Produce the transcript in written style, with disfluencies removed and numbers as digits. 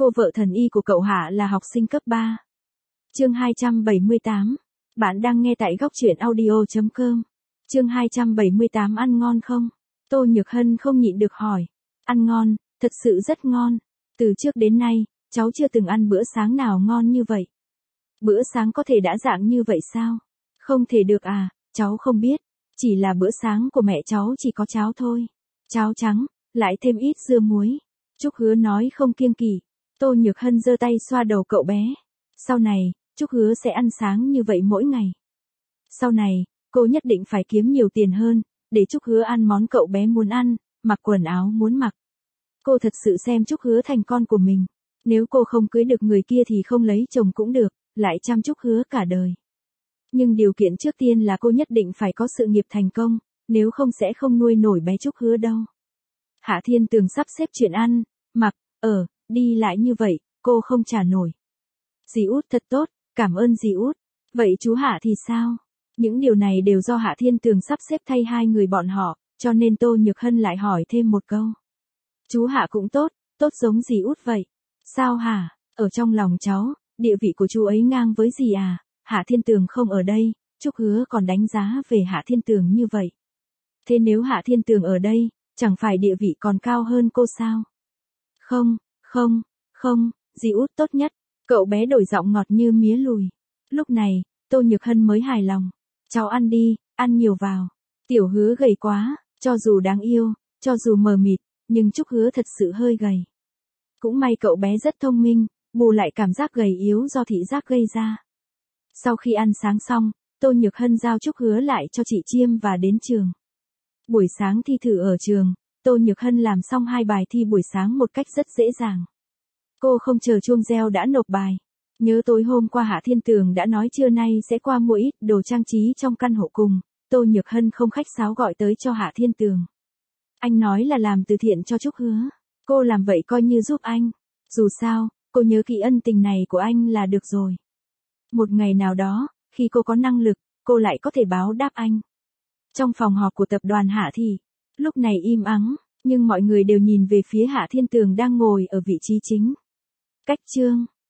Cô vợ thần y của cậu Hạ là học sinh cấp 3. Chương 278. Bạn đang nghe tại góc truyện audio.com. Chương 278 ăn ngon không? Tô Nhược Hân không nhịn được hỏi. Ăn ngon, thật sự rất ngon. Từ trước đến nay, cháu chưa từng ăn bữa sáng nào ngon như vậy. Bữa sáng có thể đã dạng như vậy sao? Không thể được à, cháu không biết. Chỉ là bữa sáng của mẹ cháu chỉ có cháo thôi. Cháo trắng, lại thêm ít dưa muối. Trúc Hứa nói không kiêng kỵ. Tô Nhược Hân giơ tay xoa đầu cậu bé. Sau này, Trúc Hứa sẽ ăn sáng như vậy mỗi ngày. Sau này, cô nhất định phải kiếm nhiều tiền hơn, để Trúc Hứa ăn món cậu bé muốn ăn, mặc quần áo muốn mặc. Cô thật sự xem Trúc Hứa thành con của mình. Nếu cô không cưới được người kia thì không lấy chồng cũng được, lại chăm Trúc Hứa cả đời. Nhưng điều kiện trước tiên là cô nhất định phải có sự nghiệp thành công, nếu không sẽ không nuôi nổi bé Trúc Hứa đâu. Hạ Thiên Tường sắp xếp chuyện ăn, mặc, ở, đi lại như vậy, cô không trả nổi. Dì Út thật tốt, cảm ơn dì Út. Vậy chú Hạ thì sao? Những điều này đều do Hạ Thiên Tường sắp xếp thay hai người bọn họ, cho nên Tô Nhược Hân lại hỏi thêm một câu. Chú Hạ cũng tốt, tốt giống dì Út vậy. Sao hả? Ở trong lòng cháu, địa vị của chú ấy ngang với dì à? Hạ Thiên Tường không ở đây, Trúc Hứa còn đánh giá về Hạ Thiên Tường như vậy. Thế nếu Hạ Thiên Tường ở đây, chẳng phải địa vị còn cao hơn cô sao? Không, dì Út tốt nhất. Cậu bé đổi giọng ngọt như mía lùi. Lúc này, Tô Nhược Hân mới hài lòng. Cháu ăn đi, ăn nhiều vào. Tiểu Hứa gầy quá, cho dù đáng yêu, cho dù mờ mịt, nhưng Trúc Hứa thật sự hơi gầy. Cũng may cậu bé rất thông minh, bù lại cảm giác gầy yếu do thị giác gây ra. Sau khi ăn sáng xong, Tô Nhược Hân giao Trúc Hứa lại cho chị Chiêm và đến trường. Buổi sáng thi thử ở trường, Tô Nhược Hân làm xong 2 bài thi buổi sáng một cách rất dễ dàng. Cô không chờ chuông reo đã nộp bài. Nhớ tối hôm qua Hạ Thiên Tường đã nói trưa nay sẽ qua mua ít đồ trang trí trong căn hộ cùng, Tô Nhược Hân không khách sáo gọi tới cho Hạ Thiên Tường. Anh nói là làm từ thiện cho Trúc Hứa. Cô làm vậy coi như giúp anh. Dù sao, cô nhớ kỹ ân tình này của anh là được rồi. Một ngày nào đó, khi cô có năng lực, cô lại có thể báo đáp anh. Trong phòng họp của tập đoàn Hạ Thị, lúc này im ắng, nhưng mọi người đều nhìn về phía Hạ Thiên Tường đang ngồi ở vị trí chính. Cách chương